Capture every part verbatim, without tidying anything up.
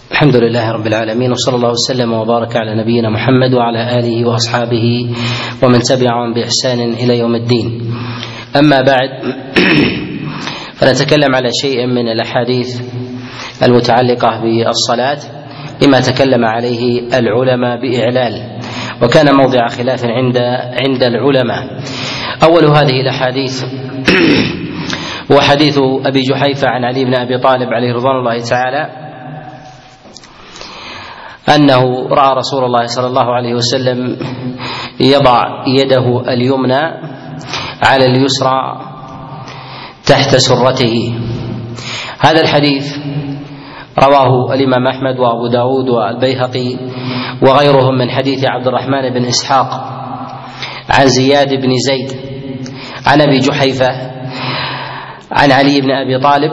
الحمد لله رب العالمين، وصلى الله وسلم وبارك على نبينا محمد وعلى آله وأصحابه ومن تبعهم بإحسان إلى يوم الدين. أما بعد، فنتكلم على شيء من الأحاديث المتعلقة بالصلاة لما تكلم عليه العلماء بإعلال، وكان موضع خلاف عند عند العلماء. أول هذه الأحاديث هو حديث أبي جحيفة عن علي بن أبي طالب عليه رضوان الله تعالى أنه رأى رسول الله صلى الله عليه وسلم يضع يده اليمنى على اليسرى تحت سرته. هذا الحديث رواه الإمام أحمد وأبو داود والبيهقي وغيرهم من حديث عبد الرحمن بن إسحاق عن زياد بن زيد عن أبي جحيفة عن علي بن أبي طالب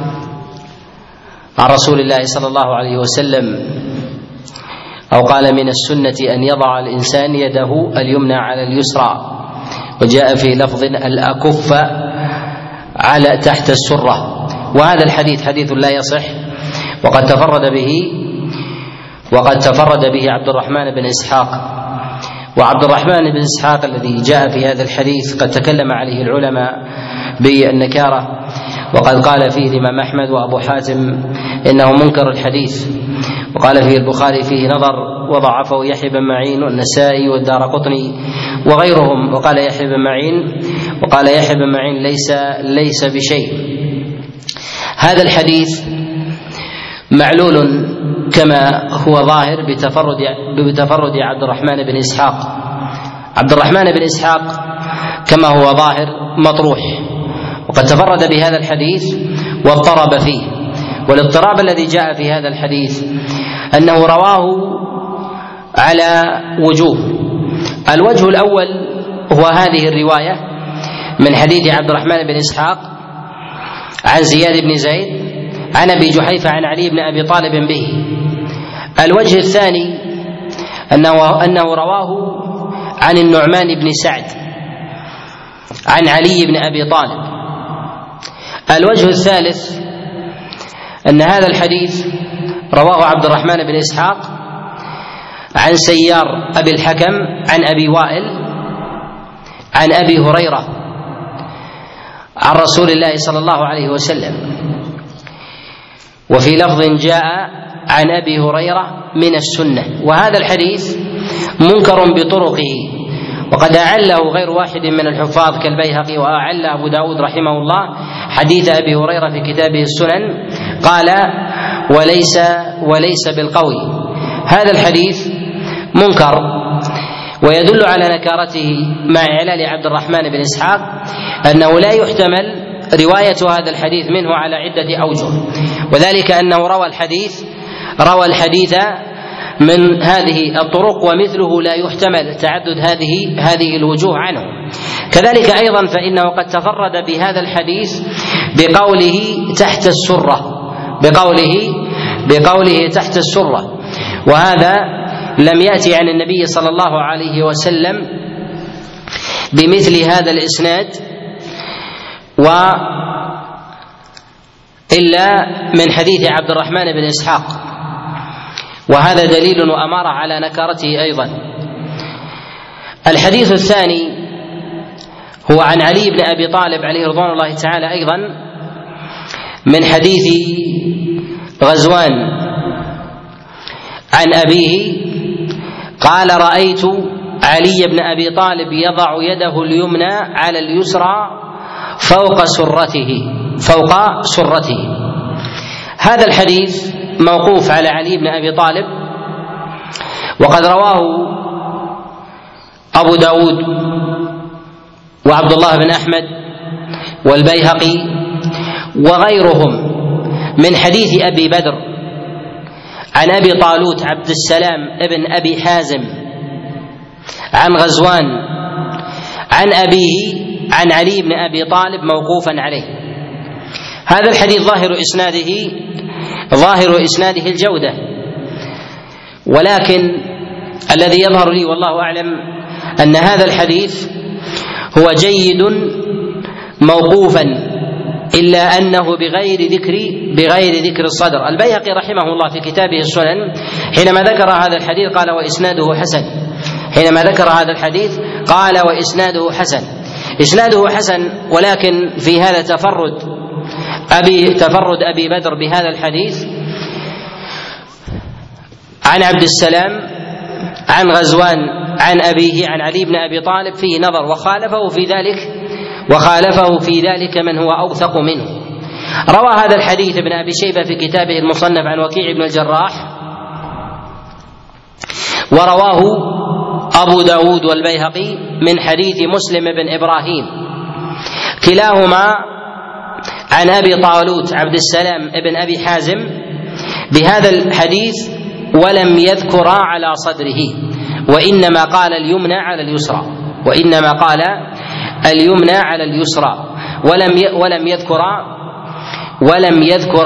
عن رسول الله صلى الله عليه وسلم، أو قال: من السنة أن يضع الإنسان يده اليمنى على اليسرى، وجاء في لفظ الأكف على تحت السرة. وهذا الحديث حديث لا يصح، وقد تفرد به وقد تفرد به عبد الرحمن بن إسحاق. وعبد الرحمن بن إسحاق الذي جاء في هذا الحديث قد تكلم عليه العلماء بالنكارة، وقد قال فيه الإمام أحمد وأبو حاتم إنه منكر الحديث، وقال فيه البخاري فيه نظر وضعفه يحيى بن معين والنسائي والدارقطني وغيرهم. وقال يحيى بن معين وقال يحيى بن معين ليس ليس بشيء. هذا الحديث معلول كما هو ظاهر بتفرد بتفرد عبد الرحمن بن إسحاق. عبد الرحمن بن إسحاق كما هو ظاهر مطروح، وقد تفرد بهذا الحديث واضطرب فيه. والاضطراب الذي جاء في هذا الحديث أنه رواه على وجوه. الوجه الأول هو هذه الرواية من حديث عبد الرحمن بن إسحاق عن زياد بن زيد عن أبي جحيفة عن علي بن أبي طالب به. الوجه الثاني أنه, أنه رواه عن النعمان بن سعد عن علي بن أبي طالب. الوجه الثالث أن هذا الحديث رواه عبد الرحمن بن إسحاق عن سيار أبي الحكم عن أبي وائل عن أبي هريرة عن رسول الله صلى الله عليه وسلم. وفي لفظ جاء عن أبي هريرة من السنة. وهذا الحديث منكر بطرقه، وقد أعله غير واحد من الحفاظ كالبيهقي، وأعل أبو داود رحمه الله حديث أبي هريرة في كتابه السنن، قال: وليس وليس بالقوي. هذا الحديث منكر، ويدل على نكارته مع إعلال عبد الرحمن بن إسحاق أنه لا يحتمل رواية هذا الحديث منه على عدة أوجه، وذلك أنه روى الحديث روى الحديث من هذه الطرق، ومثله لا يحتمل تعدد هذه هذه الوجوه عنه. كذلك أيضا فإنه قد تفرد بهذا الحديث بقوله تحت السرة بقوله بقوله تحت السرة وهذا لم يأتي عن النبي صلى الله عليه وسلم بمثل هذا الإسناد وإلا من حديث عبد الرحمن بن إسحاق، وهذا دليل وأمارة على نكارته أيضا. الحديث الثاني هو عن علي بن أبي طالب عليه رضوان الله تعالى أيضا من حديث غزوان عن أبيه قال: رأيت علي بن أبي طالب يضع يده اليمنى على اليسرى فوق سرته فوق سرته. هذا الحديث موقوف على علي بن أبي طالب، وقد رواه أبو داود وعبد الله بن أحمد والبيهقي وغيرهم من حديث أبي بدر عن أبي طالوت عبد السلام ابن أبي حازم عن غزوان عن أبيه عن علي بن أبي طالب موقوفا عليه. هذا الحديث ظاهر إسناده ظاهر إسناده الجودة، ولكن الذي يظهر لي والله أعلم أن هذا الحديث هو جيد موقوفا إلا أنه بغير ذكر بغير ذكر الصدر. البيهقي رحمه الله في كتابه السنن حينما ذكر هذا الحديث قال وإسناده حسن حينما ذكر هذا الحديث قال وإسناده حسن إسناده حسن ولكن في هذا تفرد أبي تفرد أبي بدر بهذا الحديث عن عبد السلام عن غزوان عن أبيه عن علي بن أبي طالب فيه نظر، وخالفه في ذلك وخالفه في ذلك من هو أوثق منه. روى هذا الحديث ابن أبي شيبة في كتابه المصنف عن وكيع بن الجراح، ورواه أبو داود والبيهقي من حديث مسلم بن إبراهيم كلاهما عن أبي طالوت عبد السلام بن أبي حازم بهذا الحديث ولم يذكر على صدره، وإنما قال اليمنى على اليسرى وإنما قال اليمنى على اليسرى ولم ولم يذكر ولم يذكر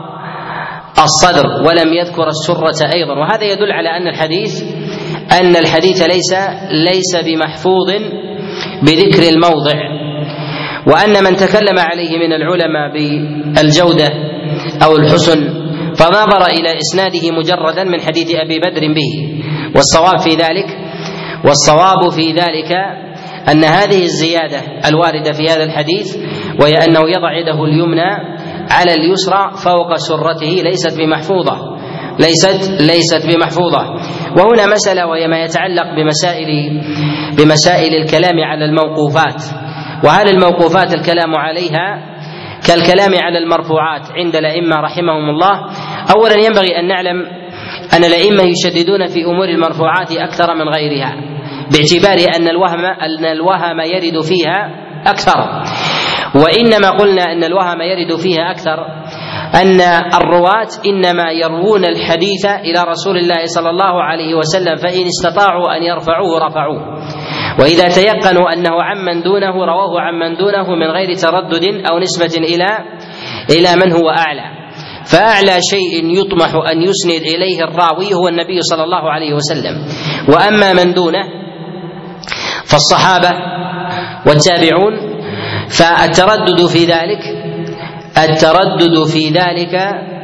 الصدر ولم يذكر السرة أيضا. وهذا يدل على أن الحديث أن الحديث ليس ليس بمحفوظ بذكر الموضع، وأن من تكلم عليه من العلماء بالجودة أو الحسن فنظر إلى إسناده مجردا من حديث أبي بدر به. والصواب في ذلك والصواب في ذلك أن هذه الزيادة الواردة في هذا الحديث وهي أنه يضع يده اليمنى على اليسرى فوق سرته ليست بمحفوظة ليست ليست بمحفوظة. وهنا مسألة وهي ما يتعلق بمسائل بمسائل الكلام على الموقوفات، وهل الموقوفات الكلام عليها كالكلام على المرفوعات عند الأئمة رحمهم الله؟ أولا ينبغي أن نعلم أن الأئمة يشددون في أمور المرفوعات أكثر من غيرها، باعتبار أن الوهم أن الوهم يرد فيها أكثر. وإنما قلنا أن الوهم يرد فيها أكثر أن الرواة إنما يروون الحديث إلى رسول الله صلى الله عليه وسلم، فإن استطاعوا أن يرفعوه رفعوه، وإذا تيقنوا أنه عمن دونه رواه عمن دونه من غير تردد أو نسبة إلى إلى من هو أعلى. فأعلى شيء يطمح أن يسند إليه الراوي هو النبي صلى الله عليه وسلم، وأما من دونه فالصحابة والتابعون فالتردد في ذلك التردد في ذلك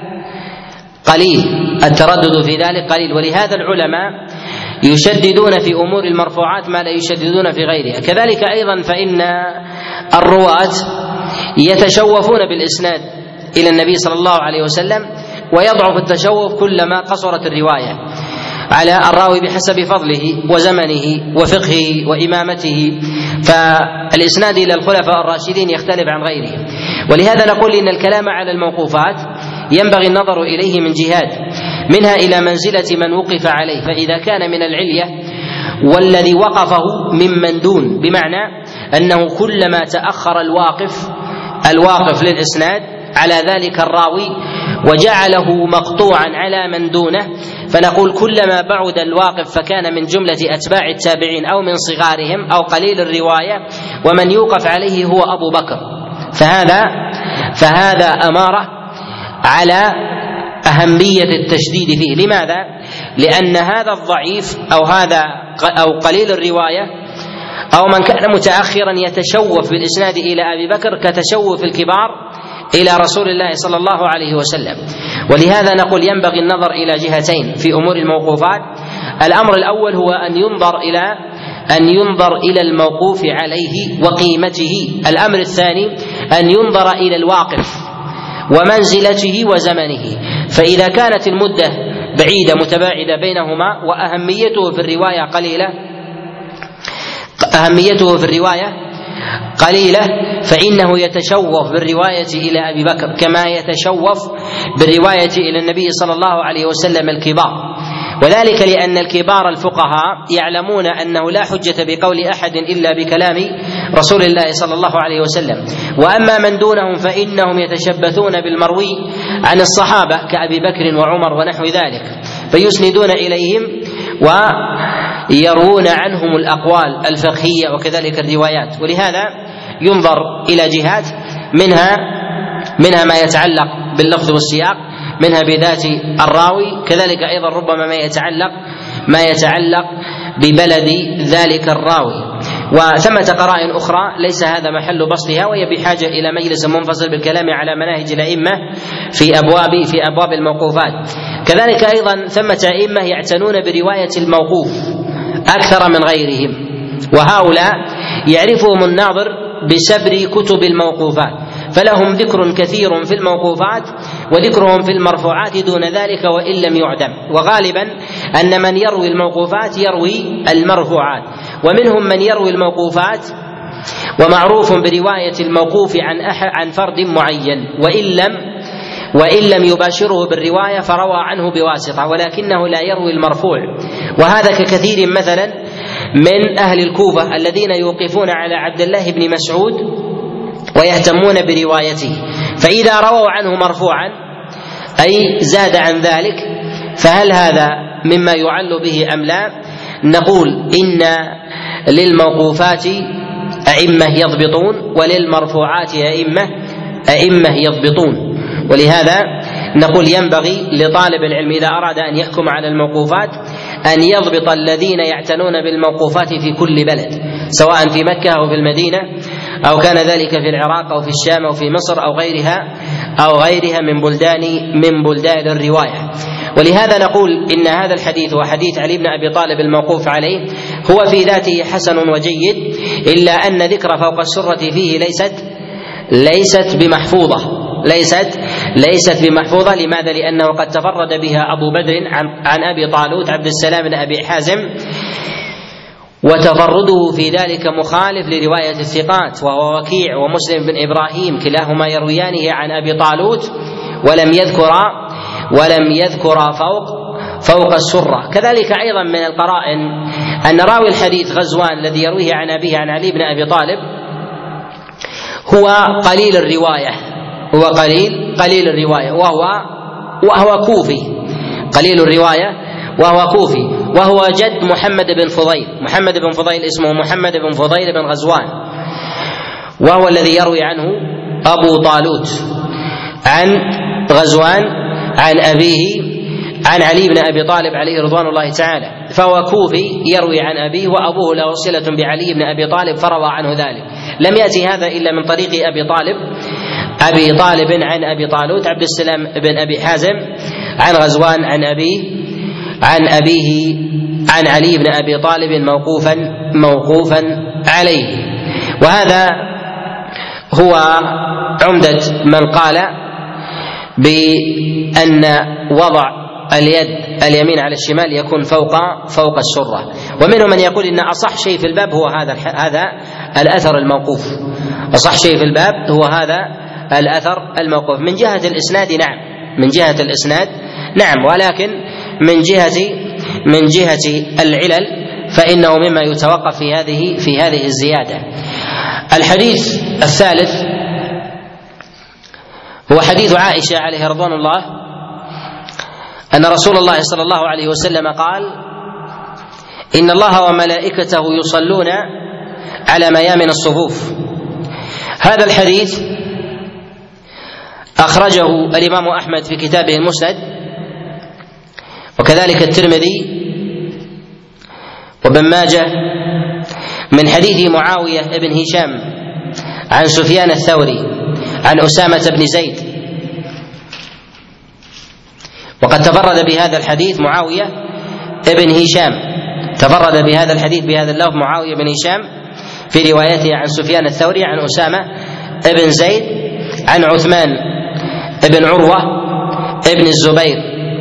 قليل التردد في ذلك قليل ولهذا العلماء يشددون في أمور المرفوعات ما لا يشددون في غيرها. كذلك أيضا فإن الرواة يتشوفون بالإسناد إلى النبي صلى الله عليه وسلم، ويضعف التشوف كلما قصرت الرواية على الراوي بحسب فضله وزمنه وفقهه وإمامته، فالإسناد إلى الخلفاء الراشدين يختلف عن غيره. ولهذا نقول إن الكلام على الموقوفات ينبغي النظر إليه من جهات، منها إلى منزلة من وقف عليه، فإذا كان من العلية والذي وقفه ممن دون، بمعنى أنه كلما تأخر الواقف الواقف للإسناد على ذلك الراوي وجعله مقطوعا على من دونه، فنقول كلما بعد الواقف فكان من جملة أتباع التابعين أو من صغارهم أو قليل الرواية، ومن يوقف عليه هو أبو بكر، فهذا فهذا أمارة على أهمية التشديد فيه. لماذا؟ لأن هذا الضعيف أو هذا أو قليل الرواية أو من كان متأخرا يتشوف بالإسناد إلى أبي بكر كتشوف الكبار إلى رسول الله صلى الله عليه وسلم. ولهذا نقول ينبغي النظر إلى جهتين في أمور الموقوفات. الأمر الأول هو أن ينظر إلى أن ينظر إلى الموقوف عليه وقيمته. الأمر الثاني أن ينظر إلى الواقف ومنزلته وزمنه، فإذا كانت المدة بعيدة متباعدة بينهما وأهميته في الرواية قليلة أهميته في الرواية قليلة فإنه يتشوف بالرواية إلى أبي بكر كما يتشوف بالرواية إلى النبي صلى الله عليه وسلم الكبار. وذلك لأن الكبار الفقهاء يعلمون أنه لا حجة بقول أحد إلا بكلام رسول الله صلى الله عليه وسلم، وأما من دونهم فإنهم يتشبثون بالمروي عن الصحابة كأبي بكر وعمر ونحو ذلك، فيسندون إليهم ويروون عنهم الأقوال الفقهية وكذلك الروايات. ولهذا ينظر إلى جهات، منها منها ما يتعلق باللفظ والسياق، منها بذات الراوي، كذلك أيضا ربما ما يتعلق ما يتعلق ببلد ذلك الراوي. وثمة قرائن أخرى ليس هذا محل بسطها، وهي بحاجة إلى مجلس منفصل بالكلام على مناهج الأئمة في أبواب في أبواب الموقوفات. كذلك أيضا ثمة أئمة يعتنون برواية الموقوف أكثر من غيرهم، وهؤلاء يعرفهم الناظر بسبر كتب الموقوفات، فلهم ذكر كثير في الموقوفات وذكرهم في المرفوعات دون ذلك وإن لم يعدم. وغالبا أن من يروي الموقوفات يروي المرفوعات، ومنهم من يروي الموقوفات ومعروف برواية الموقوف عن أحد عن فرد معين، وإن لم وإن لم يباشره بالرواية فروى عنه بواسطة، ولكنه لا يروي المرفوع. وهذا ككثير مثلا من أهل الكوفة الذين يوقفون على عبد الله بن مسعود ويهتمون بروايته، فإذا رووا عنه مرفوعا أي زاد عن ذلك، فهل هذا مما يعل به أم لا؟ نقول إن للموقوفات أئمة يضبطون وللمرفوعات أئمة أئمة يضبطون. ولهذا نقول ينبغي لطالب العلم إذا أراد أن يحكم على الموقوفات أن يضبط الذين يعتنون بالموقوفات في كل بلد، سواء في مكة أو في المدينة أو كان ذلك في العراق أو في الشام أو في مصر أو غيرها أو غيرها من بلدان من بلدان الرواية. ولهذا نقول إن هذا الحديث وحديث علي بن أبي طالب الموقوف عليه هو في ذاته حسن وجيد، إلا أن ذكر فوق السرة فيه ليست ليست بمحفوظة ليست ليست بمحفوظة لماذا؟ لأنه قد تفرد بها أبو بدر عن, عن أبي طالوت عبد السلام بن أبي حازم، وتفرده في ذلك مخالف لرواية الثقات وهو وكيع ومسلم بن إبراهيم، كلاهما يرويانه عن أبي طالوت ولم يذكر ولم يذكر فوق فوق السرة. كذلك أيضا من القرائن أن راوي الحديث غزوان الذي يرويه عن أبيه عن علي بن أبي طالب هو قليل الرواية هو قليل قليل الرواية وهو وهو كوفي قليل الرواية وهو كوفي وهو جد محمد بن فضيل. محمد بن فضيل اسمه محمد بن فضيل بن غزوان، وهو الذي يروي عنه أبو طالوت عن غزوان عن أبيه عن علي بن أبي طالب عليه رضوان الله تعالى، فهو كوفي يروي عن أبيه وأبوه له صلة بعلي بن أبي طالب فروى عنه ذلك. لم يأتي هذا إلا من طريق أبي طالب أبي طالب عن أبي طالوت عبد السلام بن أبي حازم عن غزوان عن أبيه عن أبيه عن علي بن أبي طالب موقوفا موقوفا عليه. وهذا هو عمدة من قال بأن وضع اليد اليمين على الشمال يكون فوق فوق السرة. ومنهم من يقول إن أصح شيء في الباب هو هذا هذا الأثر الموقوف. أصح شيء في الباب هو هذا الأثر الموقوف. من جهة الإسناد نعم من جهة الإسناد نعم ولكن من جهة من جهة العلل فإنه مما يتوقف في هذه في هذه الزيادة. الحديث الثالث هو حديث عائشة عليه رضوان الله أن رسول الله صلى الله عليه وسلم قال: إن الله وملائكته يصلون على ميامن الصفوف. هذا الحديث أخرجه الإمام أحمد في كتابه المسند، وكذلك الترمذي وابن ماجه من حديث معاوية بن هشام عن سفيان الثوري عن أسامة بن زيد. وقد تفرد بهذا الحديث معاوية بن هشام تفرد بهذا الحديث بهذا اللفظ معاوية بن هشام في روايته عن سفيان الثوري عن أسامة بن زيد عن عثمان بن عروة بن الزبير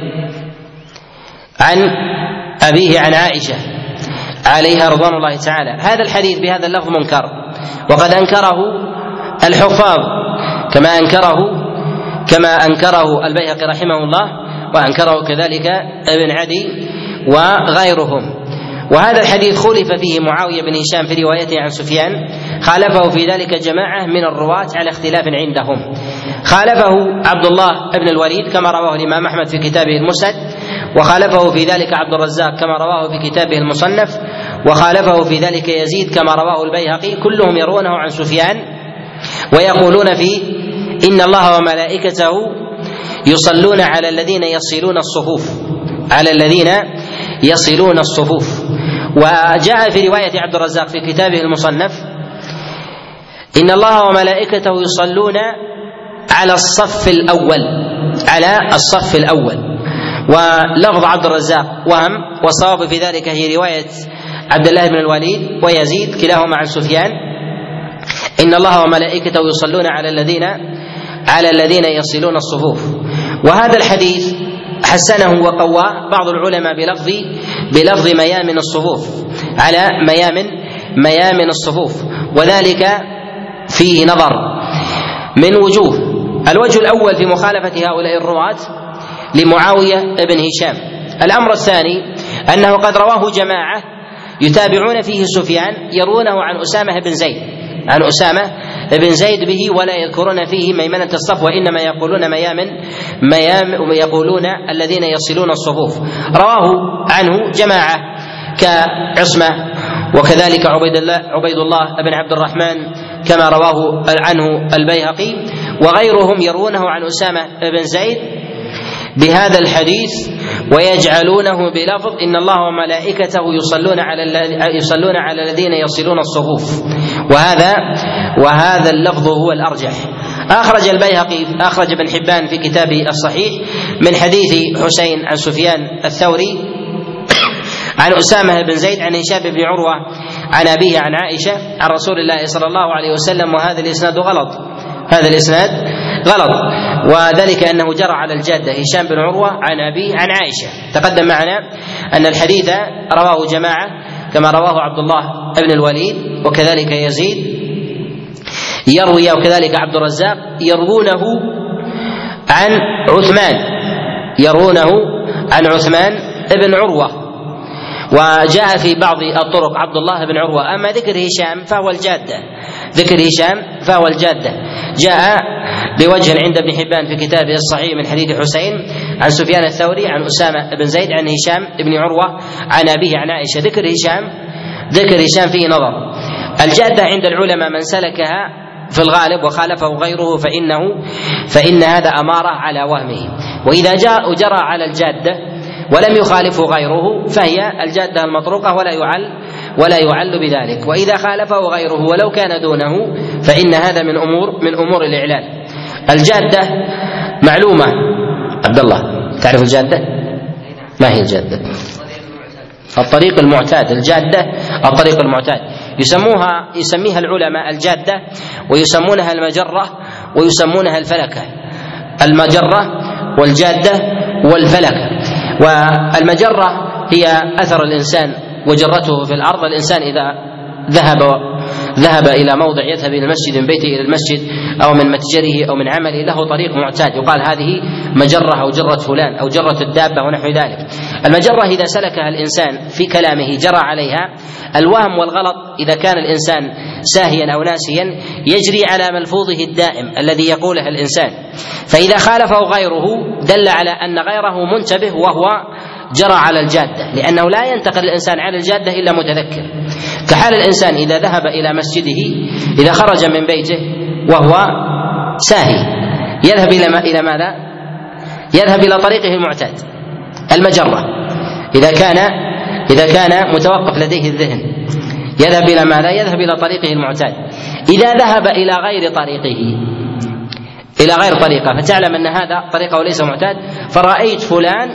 عن أبيه عن عائشة عليها رضوان الله تعالى. هذا الحديث بهذا اللفظ منكر، وقد أنكره الحفاظ كما أنكره كما أنكره البيهقي رحمه الله، وأنكره كذلك ابن عدي وغيرهم. وهذا الحديث خلف فيه معاوية بن هشام في روايته عن سفيان، خالفه في ذلك جماعة من الرواة على اختلاف عندهم. خالفه عبد الله بن الوليد كما رواه الإمام أحمد في كتابه المسند، وخالفه في ذلك عبد الرزاق كما رواه في كتابه المصنف، وخالفه في ذلك يزيد كما رواه البيهقي، كلهم يروونه عن سفيان ويقولون فيه: إن الله وملائكته يصلون على الذين يصلون الصفوف على الذين يصلون الصفوف. وجاء في رواية عبد الرزاق في كتابه المصنف: إن الله وملائكته يصلون على الصف الأول، على الصف الأول. ولفظ عبد الرزاق وهم، والصواب في ذلك هي رواية عبد الله بن الوليد ويزيد كلاهما عن سفيان: إن الله وملائكته يصلون على الذين على الذين يصلون الصفوف. وهذا الحديث حسنه وقواه بعض العلماء بلفظ بلفظ ميامن الصفوف، على ميامن ميامن الصفوف، وذلك فيه نظر من وجوه. الوجه الأول في مخالفة هؤلاء الرواة لمعاوية بن هشام. الأمر الثاني أنه قد رواه جماعة يتابعون فيه سفيان يرونه عن أسامة بن زيد عن أسامة بن زيد به، ولا يذكرون فيه ميمنة الصف، وإنما يقولون ميامن ميام يقولون الذين يصلون الصفوف. رواه عنه جماعة كعصمة، وكذلك عبيد الله عبيد الله بن عبد الرحمن كما رواه عنه البيهقي، وغيرهم يروونه عن أسامة بن زيد بهذا الحديث، ويجعلونه بلفظ إن الله وملائكته يصلون على يصلون على الذين يصلون الصفوف، وهذا وهذا اللفظ هو الأرجح. أخرج البيهقي أخرج ابن حبان في كتابه الصحيح من حديث حسين عن سفيان الثوري عن أسامة بن زيد عن هشام بن عروة عن أبيه عن عائشة عن رسول الله صلى الله عليه وسلم، وهذا الإسناد غلط هذا الإسناد غلط وذلك أنه جرى على الجادة هشام بن عروة عن أبيه عن عائشة. تقدم معنا أن الحديث رواه جماعة كما رواه عبد الله بن الوليد وكذلك يزيد يروي، وكذلك عبد الرزاق يروونه عن عثمان يرونه عن عثمان بن عروة. وجاء في بعض الطرق عبد الله بن عروة. أما ذكر هشام فهو الجادة ذكر هشام فهو الجادة جاء بوجه عند ابن حبان في كتابه الصحيح من حديث حسين عن سفيان الثوري عن أسامة بن زيد عن هشام بن عروة عن أبيه عن عائشة. ذكر هشام ذكر هشام فيه نظر. الجادة عند العلماء من سلكها في الغالب وخالفه غيره فإنه فإن هذا أمارة على وهمه، وإذا جاء جرى على الجادة ولم يخالفه غيره فهي الجادة المطروقة ولا يعل ولا يعل بذلك، وإذا خالفه غيره ولو كان دونه فإن هذا من أمور من أمور الإعلال. الجادة معلومة. عبد الله تعرف الجادة؟ ما هي الجادة؟ الطريق المعتاد. الجادة الطريق المعتاد يسموها يسميها العلماء الجادة، ويسمونها المجرة، ويسمونها الفلكة. المجرة والجادة والفلكة. والمجرة هي أثر الإنسان وجرته في الأرض. الإنسان إذا ذهب ذهب إلى موضع يذهب إلى المسجد من بيته إلى المسجد أو من متجره أو من عمله له طريق معتاد يقال هذه مجرة أو جرة فلان أو جرة الدابة ونحو ذلك. المجرة إذا سلكها الإنسان في كلامه جرى عليها. الوهم والغلط إذا كان الإنسان ساهيا أو ناسيا يجري على ملفوظه الدائم الذي يقوله الإنسان، فإذا خالفه غيره دل على أن غيره منتبه وهو جرى على الجادة، لأنه لا ينتقل الإنسان على الجادة إلا متذكر. كحال الإنسان إذا ذهب إلى مسجده إذا خرج من بيته وهو ساهي يذهب إلى ما إلى ماذا؟ يذهب إلى طريقه المعتاد المجرة. إذا كان إذا كان متوقف لديه الذهن يذهب إلى ماذا؟ يذهب إلى طريقه المعتاد. إذا ذهب إلى غير طريقه إلى غير طريقه فتعلم أن هذا طريقه وليس معتاد، فرأيت فلان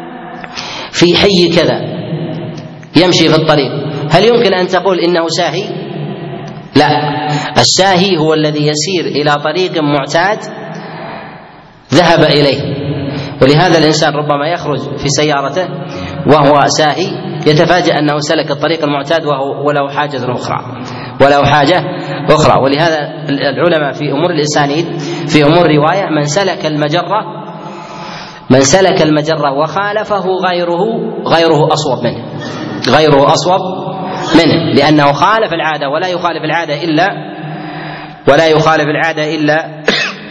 في حي كذا يمشي في الطريق، هل يمكن أن تقول إنه ساهي؟ لا، الساهي هو الذي يسير إلى طريق معتاد ذهب إليه. ولهذا الإنسان ربما يخرج في سيارته وهو ساهي يتفاجأ أنه سلك الطريق المعتاد وهو وله حاجة أخرى وله حاجة أخرى. ولهذا العلماء في أمور الإسانيد في أمور رواية من سلك المجرة من سلك المجرة وخالفه غيره غيره أصوب منه غيره أصوب منه لأنه خالف العادة، ولا يخالف العادة إلا ولا يخالف العادة إلا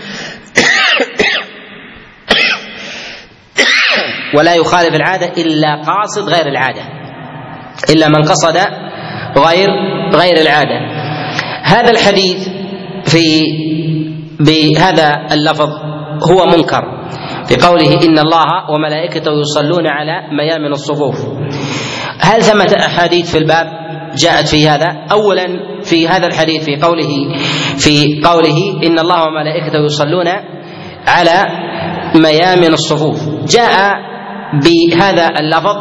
ولا يخالف العادة إلا قاصد غير العادة، إلا من قصد غير غير العادة. هذا الحديث في بهذا اللفظ هو منكر في قوله إن الله وملائكته يصلون على ميامن الصفوف. هل ثمة أحاديث في الباب جاءت في هذا؟ أولا في هذا الحديث في قوله في قوله إن الله وملائكته يصلون على ميامن الصفوف، جاء بهذا اللفظ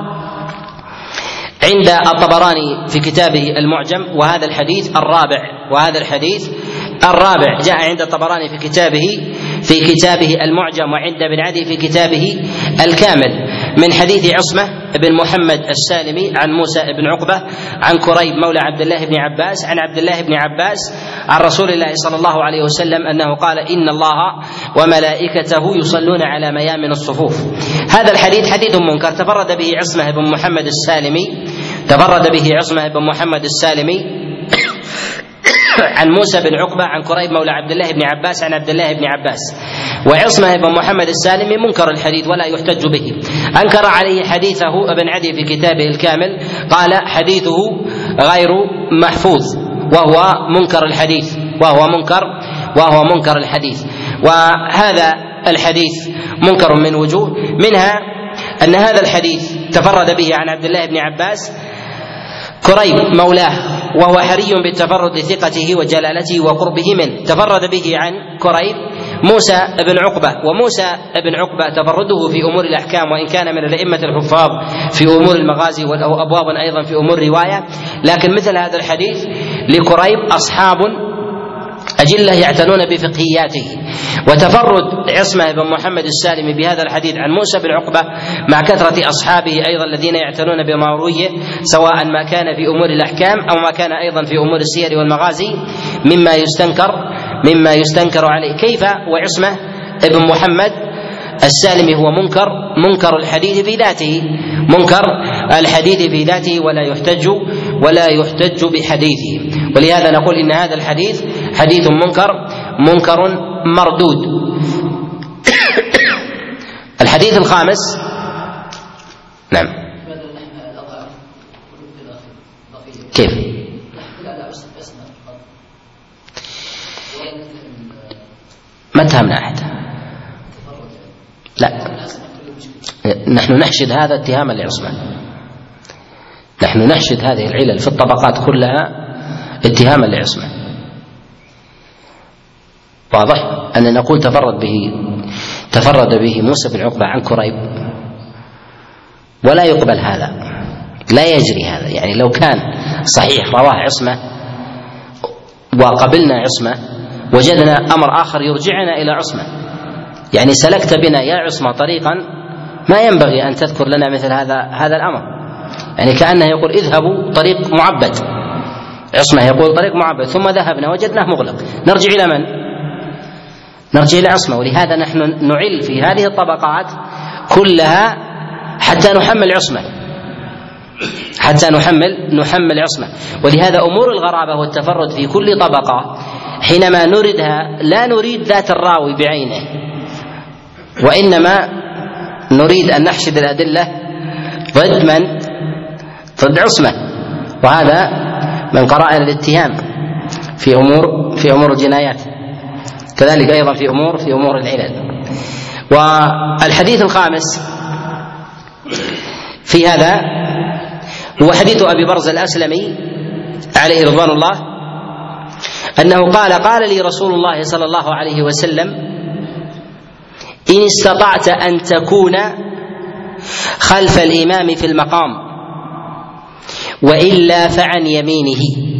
عند الطبراني في كتابه المعجم، وهذا الحديث الرابع وهذا الحديث الرابع جاء عند الطبراني في كتابه في كتابه المعجم، وعند ابن عدي في كتابه الكامل، من حديث عصمة بن محمد السالمي عن موسى بن عقبة عن كريب مولى عبد الله بن عباس عن عبد الله بن عباس عن رسول الله صلى الله عليه وسلم أنه قال إن الله وملائكته يصلون على ميامن الصفوف. هذا الحديث حديث منكر تفرد به عصمة بن محمد السالمي تفرد به عصمة بن محمد السالمي عن موسى بن عقبة عن كريب مولى عبد الله بن عباس عن عبد الله بن عباس. وعصمة بن محمد السالمي منكر الحديث ولا يحتج به، أنكر عليه حديثه ابن عدي في كتابه الكامل، قال حديثه غير محفوظ وهو منكر الحديث وهو منكر وهو منكر الحديث. وهذا الحديث منكر من وجوه، منها أن هذا الحديث تفرد به عن عبد الله بن عباس كريب مولاه، وهو حري بالتفرد لثقته وجلالته وقربه منه، تفرد به عن كريب موسى بن عقبة، وموسى بن عقبة تفرده في أمور الأحكام وإن كان من الأئمة الحفاظ في أمور المغازي وأبواب أيضا في أمور رواية، لكن مثل هذا الحديث لكريب أصحاب أجلة يعتنون بفقهياته. وتفرد عصمة بن محمد السالمي بهذا الحديث عن موسى بن عقبة مع كثرة أصحابه أيضا الذين يعتنون بما رويه، سواء ما كان في أمور الأحكام أو ما كان أيضا في أمور السير والمغازي، مما يستنكر مما يستنكر عليه. كيف وعصمة بن محمد السالمي هو منكر منكر الحديث في ذاته منكر الحديث في ذاته ولا يحتج ولا يحتج بحديثه، ولهذا نقول إن هذا الحديث حديث منكر منكر مردود. الحديث الخامس. نعم. كيف؟ ما اتهمنا أحد، لا، نحن نحشد هذا اتهاما لعصمة، نحن نحشد هذه العلل في الطبقات كلها اتهاما لعصمة. واضح أن نقول تفرد به تفرد به موسى بن عقبة عن كريب، ولا يقبل هذا، لا يجري هذا. يعني لو كان صحيح رواه عصمة وقبلنا عصمة وجدنا أمر آخر يرجعنا إلى عصمة، يعني سلكت بنا يا عصمة طريقا ما ينبغي أن تذكر لنا مثل هذا هذا الأمر، يعني كأنه يقول اذهبوا طريق معبد، عصمة يقول طريق معبد، ثم ذهبنا وجدناه مغلق، نرجع إلى من؟ نرجع إلى عصمة. ولهذا نحن نعل في هذه الطبقات كلها حتى نحمل عصمة حتى نحمل نحمل عصمة. ولهذا أمور الغرابة والتفرد في كل طبقة حينما نردها لا نريد ذات الراوي بعينه، وإنما نريد أن نحشد الأدلة ضد من؟ ضد عصمة، وهذا من قرائن الاتهام في أمور في أمور الجنايات، كذلك أيضا في أمور في أمور العلل. والحديث الخامس في هذا هو حديث أبي برزة الأسلمي عليه رضوان الله أنه قال قال لي رسول الله صلى الله عليه وسلم إن استطعت أن تكون خلف الإمام في المقام وإلا فعن يمينه.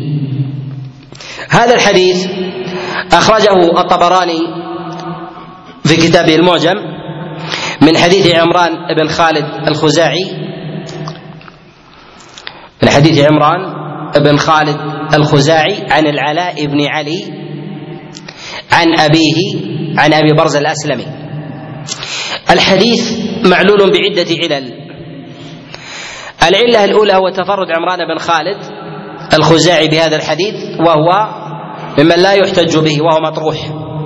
هذا الحديث أخرجه الطبراني في كتابه المعجم من حديث عمران بن خالد الخزاعي من حديث عمران بن خالد الخزاعي عن العلاء بن علي عن أبيه عن أبي برزة الأسلمي. الحديث معلول بعدة علل. العلة الأولى هو تفرد عمران بن خالد الخزاعي بهذا الحديث، وهو ممن لا يحتج به وهو مطروح.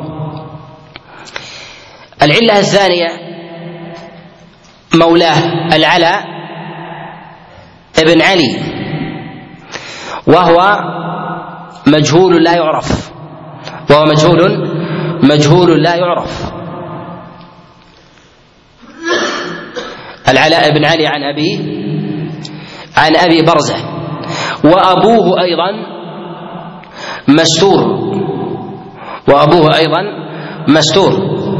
العلة الثانية مولاه العلاء ابن علي، وهو مجهول لا يعرف وهو مجهول مجهول لا يعرف. العلاء بن علي عن أبيه عن أبي برزة، وأبوه أيضا مستور وأبوه أيضا مستور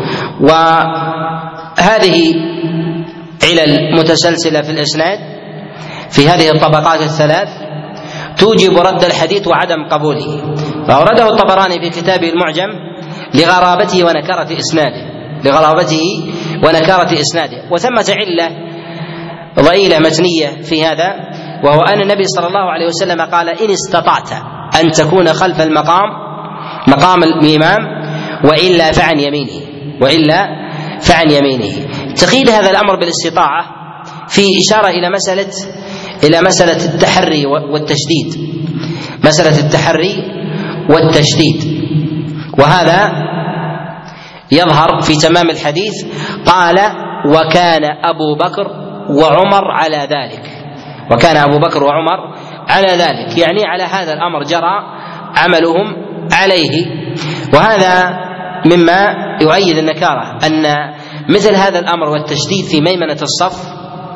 وهذه علل متسلسلة في الإسناد في هذه الطبقات الثلاث توجب رد الحديث وعدم قبوله، فأورده الطبراني في كتابه المعجم لغرابته ونكارة إسناده لغرابته ونكارة إسناده وثمة علة ضئيلة متنية في هذا، وهو أن النبي صلى الله عليه وسلم قال: إن استطعت أن تكون خلف المقام مقام الإمام وإلا فعن يمينه وإلا فعن يمينه. تقييد هذا الأمر بالاستطاعة في إشارة إلى مسألة إلى مسألة التحري والتشديد مسألة التحري والتشديد وهذا يظهر في تمام الحديث. قال: وكان أبو بكر وعمر على ذلك وكان أبو بكر وعمر على ذلك يعني على هذا الأمر جرى عملهم عليه. وهذا مما يؤيد النكارة أن مثل هذا الأمر والتشديد في ميمنة الصف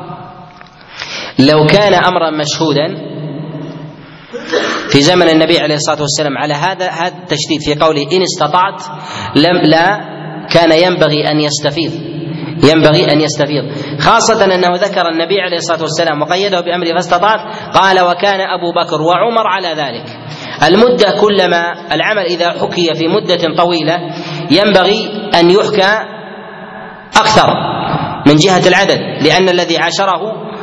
لو كان أمرا مشهودا في زمن النبي عليه الصلاة والسلام على هذا هذا التشديد في قوله إن استطعت لم لا كان ينبغي أن يستفيض ينبغي أن يستفيض خاصة أنه ذكر النبي عليه الصلاة والسلام وقيده بأمره فاستطعت. قال: وكان أبو بكر وعمر على ذلك. المدة كلما العمل إذا حكي في مدة طويلة ينبغي أن يحكى أكثر من جهة العدد، لأن الذي عاشره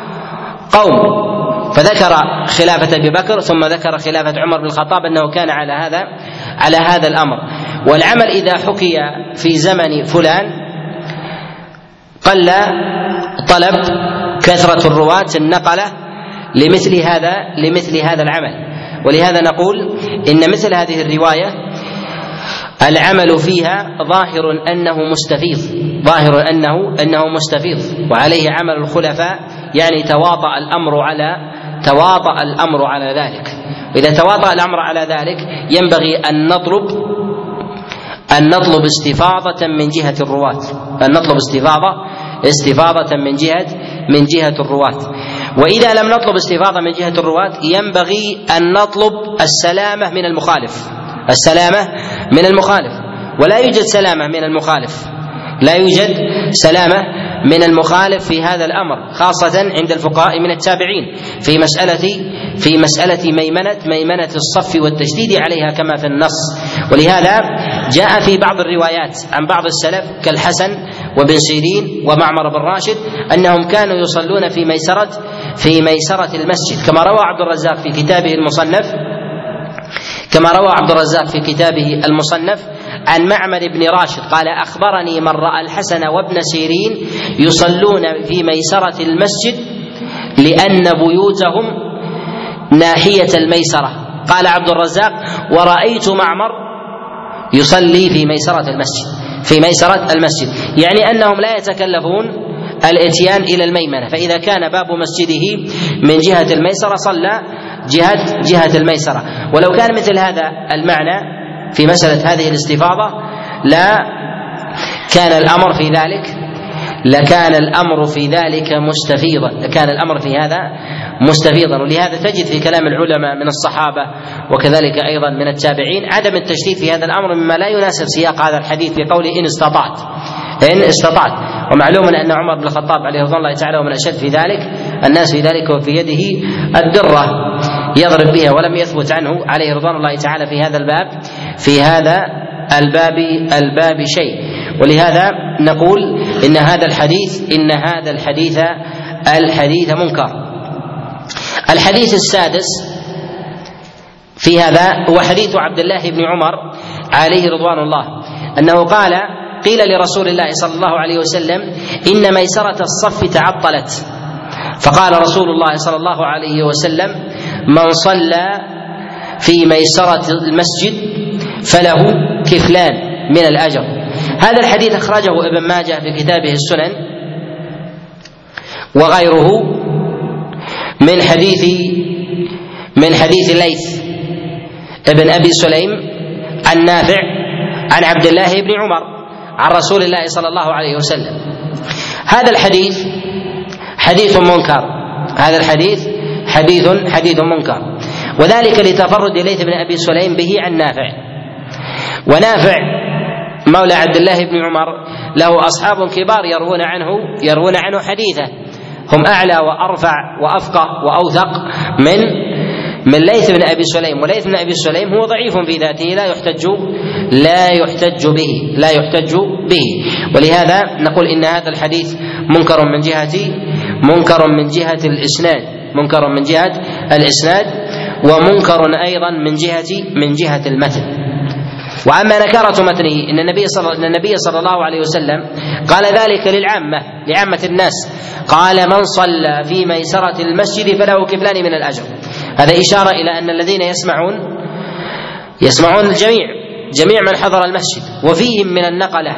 قوم، فذكر خلافة أبي بكر ثم ذكر خلافة عمر بن الخطاب أنه كان على هذا على هذا الأمر. والعمل إذا حكي في زمن فلان قل طلب كثرة الرواة النقلة لمثل هذا لمثل هذا العمل، ولهذا نقول إن مثل هذه الرواية العمل فيها ظاهر أنه مستفيض ظاهر أنه أنه مستفيض وعليه عمل الخلفاء، يعني تواطأ الأمر على تواطأ الأمر على ذلك. وإذا تواطأ الأمر على ذلك ينبغي أن نطلب أن نطلب استفاضة من جهة الرواة أن نطلب استفاضة استفاضة من جهة من جهة الرواة. وإذا لم نطلب استفاضة من جهة الرواة ينبغي أن نطلب السلامة من المخالف السلامة من المخالف ولا يوجد سلامة من المخالف لا يوجد سلامة من المخالف في هذا الأمر، خاصة عند الفقهاء من التابعين في مسألة في مسألة ميمنة ميمنة الصف والتشديد عليها كما في النص. ولهذا جاء في بعض الروايات عن بعض السلف كالحسن وابن سيرين ومعمر بن راشد أنهم كانوا يصلون في ميسرة في ميسرة المسجد، كما روى عبد الرزاق في كتابه المصنف كما روى عبد الرزاق في كتابه المصنف عن معمر بن راشد قال: أخبرني من رأى الحسن وابن سيرين يصلون في ميسرة المسجد لأن بيوتهم ناحية الميسرة. قال عبد الرزاق: ورأيت معمر يصلي في ميسرة المسجد في ميسرة المسجد يعني أنهم لا يتكلفون الاتيان إلى الميمنة، فإذا كان باب مسجده من جهة الميسرة صلى جهة جهة الميسرة. ولو كان مثل هذا المعنى في مسألة هذه الاستفاضة لا كان الأمر في ذلك لكان الأمر في ذلك مستفيضا لكان الأمر في هذا مستفيضا. ولهذا تجد في كلام العلماء من الصحابة وكذلك أيضا من التابعين عدم التشديد في هذا الأمر مما لا يناسب سياق هذا الحديث في قوله إن استطعت إن استطعت ومعلوم أن عمر بن الخطاب عليه رضوان الله تعالى ومن أشد في ذلك الناس في ذلك وفي يده الدرة يضرب بها، ولم يثبت عنه عليه رضوان الله تعالى في هذا الباب في هذا الباب الباب شيء. ولهذا نقول إن هذا الحديث إن هذا الحديث الحديث منكر. الحديث السادس في هذا هو حديث عبد الله بن عمر عليه رضوان الله أنه قال: قيل لرسول الله صلى الله عليه وسلم: إن ميسرة الصف تعطلت، فقال رسول الله صلى الله عليه وسلم: من صلى في ميسرة المسجد فله كفلان من الأجر. هذا الحديث أخرجه ابن ماجه في كتابه السنن وغيره من حديث من حديث الليث ابن أبي سليم عن نافع عن عبد الله بن عمر عن رسول الله صلى الله عليه وسلم. هذا الحديث حديث منكر هذا الحديث حديث حديث منكر، وذلك لتفرد ليث بن أبي سليم به عن نافع. ونافع مولى عبد الله بن عمر له أصحاب كبار يروون عنه يروون عنه حديثه، هم أعلى وأرفع وأفقه وأوثق من من ليث بن أبي سليم، وليث بن أبي سليم هو ضعيف في ذاته لا يحتج لا يحتج به لا يحتج به ولهذا نقول إن هذا الحديث منكر من جهة منكر من جهة الإسناد منكر من جهة الإسناد ومنكر أيضا من جهة من جهة المتن. وأما نكارة متنه إن النبي صلى إن النبي صلى الله عليه وسلم قال ذلك للعامة لعامة الناس، قال من صلى في ميسرة المسجد فله كفلان من الأجر. هذا إشارة إلى أن الذين يسمعون يسمعون الجميع جميع من حضر المسجد، وفيهم من النقلة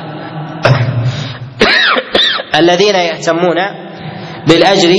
الذين يهتمون بالأجر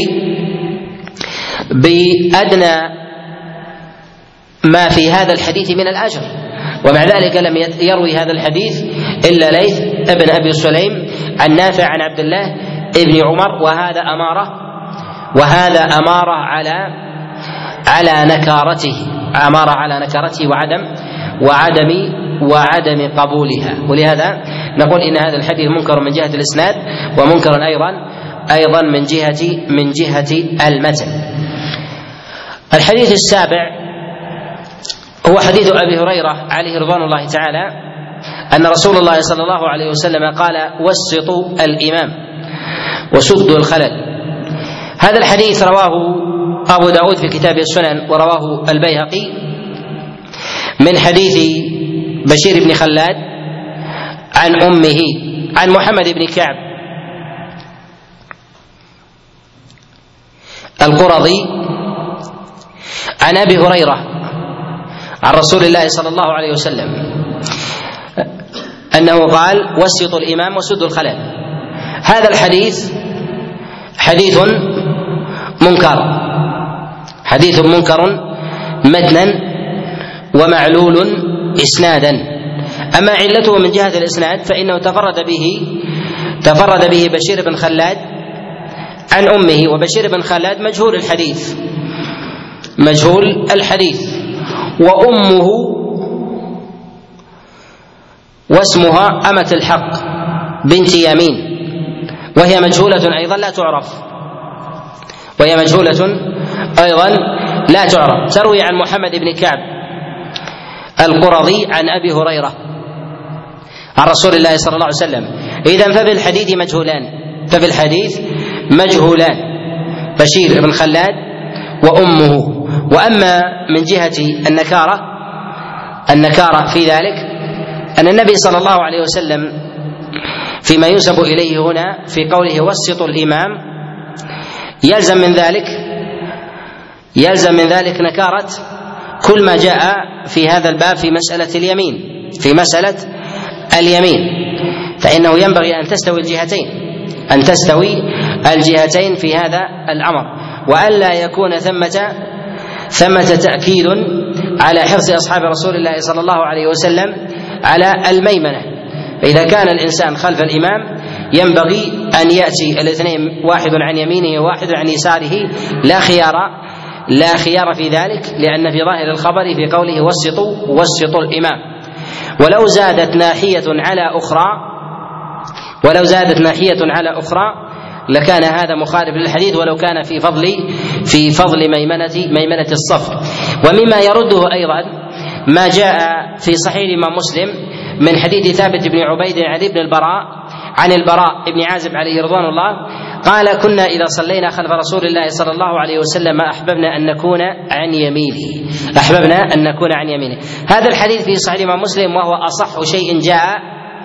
بأدنى ما في هذا الحديث من الأجر، ومع ذلك لم يروي هذا الحديث إلا ليث ابن أبي سليم عن نافع عن عبد الله ابن عمر، وهذا أمارة وهذا أمارة على على نكارته أمارة على نكارته وعدم وعدم وعدم قبولها. ولهذا نقول إن هذا الحديث منكر من جهة الإسناد ومنكر أيضا أيضا من جهة من جهة المتن. الحديث السابع هو حديث أبي هريرة عليه رضوان الله تعالى أن رسول الله صلى الله عليه وسلم قال: وسطوا الإمام وسدوا الخلل. هذا الحديث رواه أبو داود في كتاب السنن، ورواه البيهقي من حديث بشير بن خلاد عن أمه عن محمد بن كعب القرظي عن أبي هريرة عن رسول الله صلى الله عليه وسلم أنه قال: وسطوا الإمام وسدوا الخلل. هذا الحديث حديث منكر حديث منكر متنا ومعلول إسنادا. أما علته من جهة الإسناد فإنه تفرد به تفرد به بشير بن خلاد عن أمه، وبشير بن خلاد مجهول الحديث مجهول الحديث وأمه واسمها أمة الحق بنت يمين، وهي مجهولة أيضا لا تعرف وهي مجهولة أيضا لا تعرف تروي عن محمد بن كعب القرظي عن أبي هريرة عن رسول الله صلى الله عليه وسلم. إذن ففي الحديث مجهولان ففي الحديث مجهولان بشير بن خلاد وأمه. وأما من جهة النكارة النكارة في ذلك أن النبي صلى الله عليه وسلم فيما ينسب إليه هنا في قوله وسطوا الإمام يلزم من ذلك يلزم من ذلك نكارة كل ما جاء في هذا الباب في مسألة اليمين في مسألة اليمين فإنه ينبغي أن تستوي الجهتين أن تستوي الجهتين في هذا الأمر، وألا يكون ثمة ثمة تأكيد على حرص أصحاب رسول الله صلى الله عليه وسلم على الميمنة. فإذا كان الإنسان خلف الإمام ينبغي أن يأتي الاثنين واحد عن يمينه وواحد عن يساره لا خيار لا خيار في ذلك، لأن في ظاهر الخبر في قوله وسطوا وسطوا الإمام. ولو زادت ناحية على أخرى ولو زادت ناحية على أخرى لكان هذا مخالف للحديث، ولو كان في فضل في فضل ميمنة ميمنة الصف. ومما يرده أيضا ما جاء في صحيح الإمام مسلم من حديث ثابت بن عبيد عن ابن البراء عن البراء بن عازب عليه رضوان الله قال: كنا إذا صلينا خلف رسول الله صلى الله عليه وسلم أحببنا أن نكون عن يمينه أحببنا أن نكون عن يمينه. هذا الحديث في صحيح الإمام مسلم، وهو أصح شيء جاء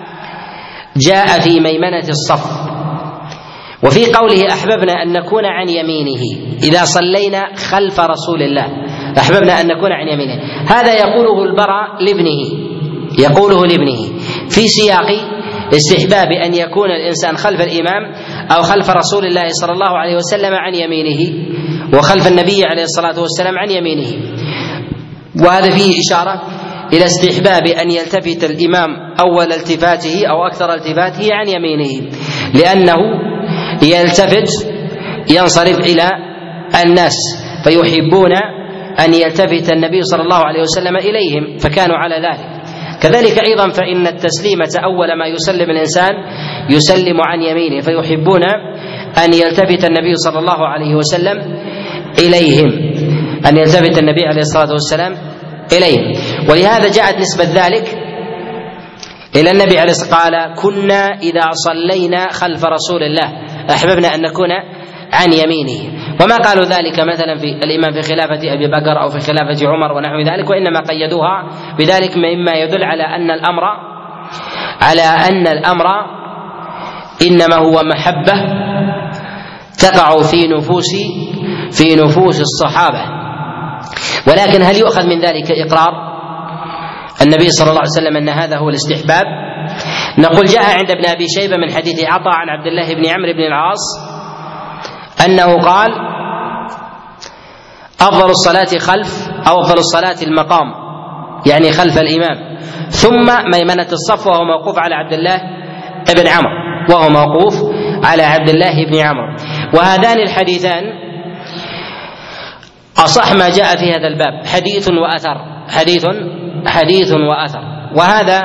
جاء في ميمنة الصف. وفي قوله أحببنا أن نكون عن يمينه إذا صلينا خلف رسول الله أحببنا أن نكون عن يمينه، هذا يقوله البراء لابنه يقوله لابنه في سياق استحباب أن يكون الإنسان خلف الإمام أو خلف رسول الله صلى الله عليه وسلم عن يمينه، وخلف النبي عليه الصلاة والسلام عن يمينه. وهذا فيه إشارة إلى استحباب أن يلتفت الإمام أول التفاته أو أكثر التفاته عن يمينه، لأنه يلتفت ينصرف إلى الناس فيحبون أن يلتفت النبي صلى الله عليه وسلم إليهم فكانوا على ذلك. كذلك أيضا فإن التسليمة أول ما يسلم الإنسان يسلم عن يمينه، فيحبون أن يلتفت النبي صلى الله عليه وسلم إليهم، أن يلتفت النبي عليه الصلاة والسلام إليهم. ولهذا جاءت نسبة ذلك إلى النبي عليه الصلاة والسلام، قال: كنا إذا صلينا خلف رسول الله أحببنا أن نكون عن يمينه. وما قالوا ذلك مثلا في الإمام في خلافة أبي بكر أو في خلافة عمر ونحو ذلك، وإنما قيدوها بذلك مما يدل على أن الأمر على أن الأمر إنما هو محبة تقع في نفوس في نفوس الصحابة. ولكن هل يؤخذ من ذلك إقرار النبي صلى الله عليه وسلم أن هذا هو الاستحباب؟ نقول: جاء عند ابن أبي شيبة من حديث عطاء عن عبد الله بن عمرو بن العاص أنه قال: أفضل الصلاة خلف أو أفضل الصلاة المقام، يعني خلف الإمام، ثم ميمنة الصف، وهو موقوف على عبد الله بن عمرو وهو موقوف على عبد الله بن عمرو. وهذان الحديثان أصح ما جاء في هذا الباب، حديث وأثر، حديث حديث وأثر. وهذا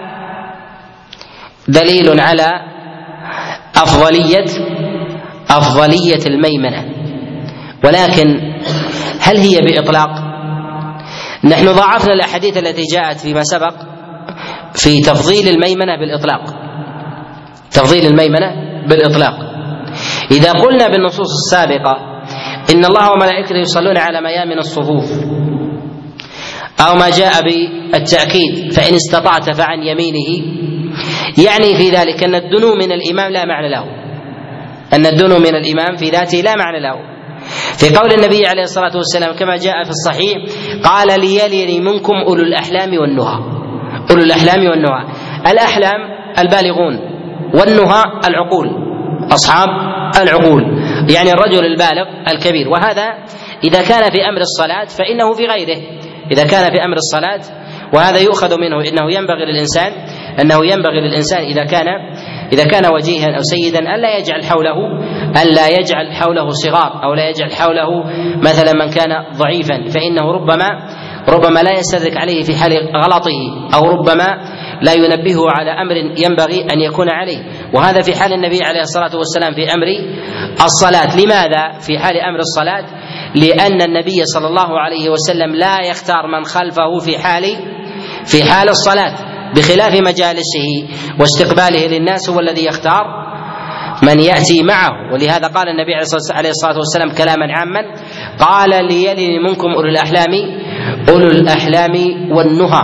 دليل على أفضلية أفضلية الميمنة. ولكن هل هي بإطلاق؟ نحن ضاعفنا الأحاديث التي جاءت فيما سبق في تفضيل الميمنة بالإطلاق، تفضيل الميمنة بالإطلاق. إذا قلنا بالنصوص السابقة إن الله وملائكته يصلون على ميامن الصفوف، أو ما جاء بالتأكيد فإن استطعت فعن يمينه، يعني في ذلك أن الدنو من الإمام لا معنى له، أن الدنو من الإمام في ذاته لا معنى له. في قول النبي عليه الصلاة والسلام كما جاء في الصحيح قال: ليلي منكم أولو الأحلام والنهى. أولو الأحلام والنهى، الأحلام البالغون، والنهى العقول، أصحاب العقول، يعني الرجل البالغ الكبير. وهذا إذا كان في أمر الصلاة فإنه في غيره، إذا كان في أمر الصلاة. وهذا يؤخذ منه إنه ينبغي للإنسان أنه ينبغي للإنسان إذا كان إذا كان وجيها أو سيدا ألا يجعل حوله ألا يجعل حوله صغار، أو لا يجعل حوله مثلا من كان ضعيفا، فإنه ربما ربما لا يستدرك عليه في حال غلطه، أو ربما لا ينبهه على أمر ينبغي أن يكون عليه. وهذا في حال النبي عليه الصلاة والسلام في أمر الصلاة. لماذا في حال أمر الصلاة؟ لأن النبي صلى الله عليه وسلم لا يختار من خلفه في حال في حال الصلاة، بخلاف مجالسه واستقباله للناس هو الذي يختار من يأتي معه. ولهذا قال النبي عليه الصلاة والسلام كلاما عاما، قال: ليلي منكم أولو الأحلام أولو الأحلام والنهى.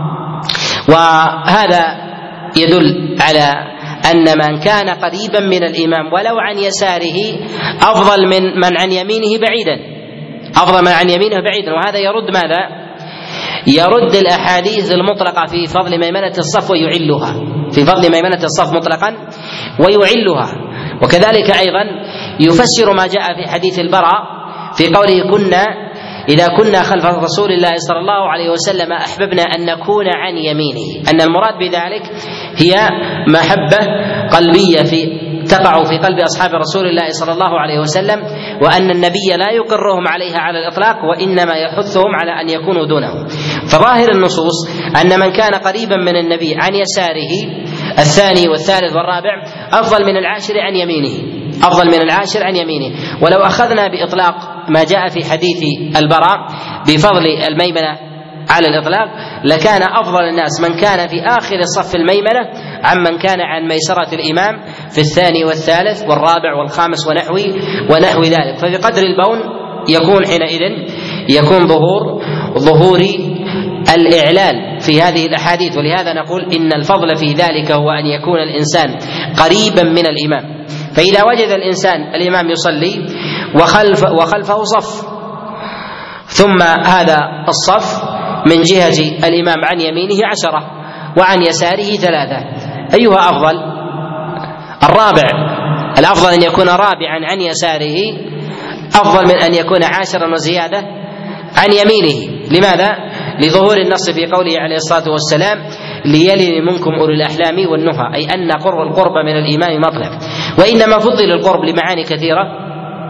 وهذا يدل على أن من كان قريبا من الإمام ولو عن يساره أفضل من من عن يمينه بعيدا، أفضل من عن يمينه بعيدا. وهذا يرد ماذا؟ يرد الأحاديث المطلقة في فضل ميمنة الصف ويعلها، في فضل ميمنة الصف مطلقا ويعلها. وكذلك أيضا يفسر ما جاء في حديث البراء في قوله: كنا إذا كنا خلف رسول الله صلى الله عليه وسلم أحببنا أن نكون عن يمينه، أن المراد بذلك هي محبة قلبية في تقع في قلب أصحاب رسول الله صلى الله عليه وسلم، وأن النبي لا يقرهم عليها على الإطلاق، وإنما يحثهم على أن يكونوا دونه. فظاهر النصوص أن من كان قريبا من النبي عن يساره الثاني والثالث والرابع أفضل من العاشر عن يمينه، أفضل من العاشر عن يمينه. ولو أخذنا بإطلاق ما جاء في حديث البراء بفضل الميمنة على الإطلاق لكان أفضل الناس من كان في آخر صف الميمنة عن من كان عن ميسرة الإمام في الثاني والثالث والرابع والخامس ونحو ونحو ذلك. ففي قدر البون يكون حينئذ يكون ظهور ظهور الإعلال في هذه الأحاديث. ولهذا نقول إن الفضل في ذلك هو أن يكون الإنسان قريبا من الإمام. فإذا وجد الإنسان الإمام يصلي وخلف وخلفه صف، ثم هذا الصف من جهة الإمام عن يمينه عشرة وعن يساره ثلاثة، أيها أفضل؟ الرابع. الأفضل أن يكون رابعا عن يساره أفضل من أن يكون عاشرا وزيادة عن يمينه. لماذا؟ لظهور النص في قوله عليه الصلاة والسلام: ليلي منكم أولو الأحلام والنهى، أي أن قرب القرب من الإمام مطلب. وإنما فضل القرب لمعاني كثيرة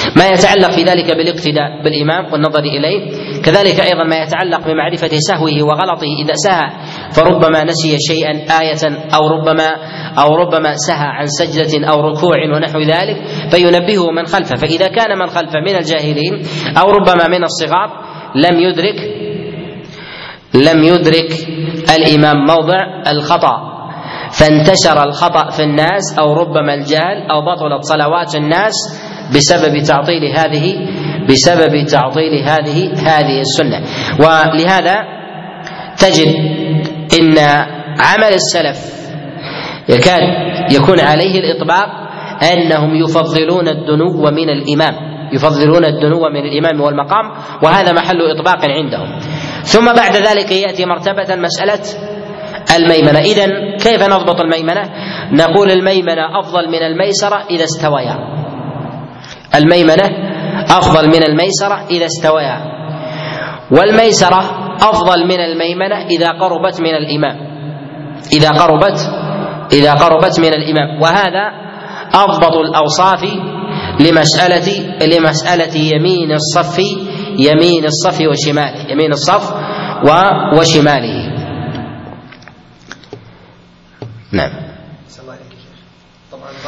ما يتعلق في ذلك بالاقتداء بالإمام والنظر إليه، كذلك أيضا ما يتعلق بمعرفة سهوه وغلطه إذا سهى فربما نسي شيئا آية أو ربما أو ربما سهى عن سجدة أو ركوع ونحو ذلك فينبهه من خلفه، فإذا كان من خلفه من الجاهلين أو ربما من الصغار لم يدرك لم يدرك الإمام موضع الخطأ فانتشر الخطأ في الناس أو ربما الجهل أو بطلت صلوات الناس بسبب تعطيل هذه بسبب تعطيل هذه هذه السنة. ولهذا تجد إن عمل السلف يكاد يكون عليه الإطباق أنهم يفضلون الدنو من الإمام يفضلون الدنو من الإمام والمقام، وهذا محل إطباق عندهم. ثم بعد ذلك يأتي مرتبة مسألة الميمنة. إذن كيف نضبط الميمنة؟ نقول الميمنة أفضل من الميسرة إذا استويا الميمنة أفضل من الميسرة إذا استويا والميسرة أفضل من الميمنة إذا قربت من الإمام إذا قربت إذا قربت من الإمام وهذا أضبط الأوصاف لمسألة لمسألة يمين الصف يمين الصف وشماله يمين الصف وشماله. نعم.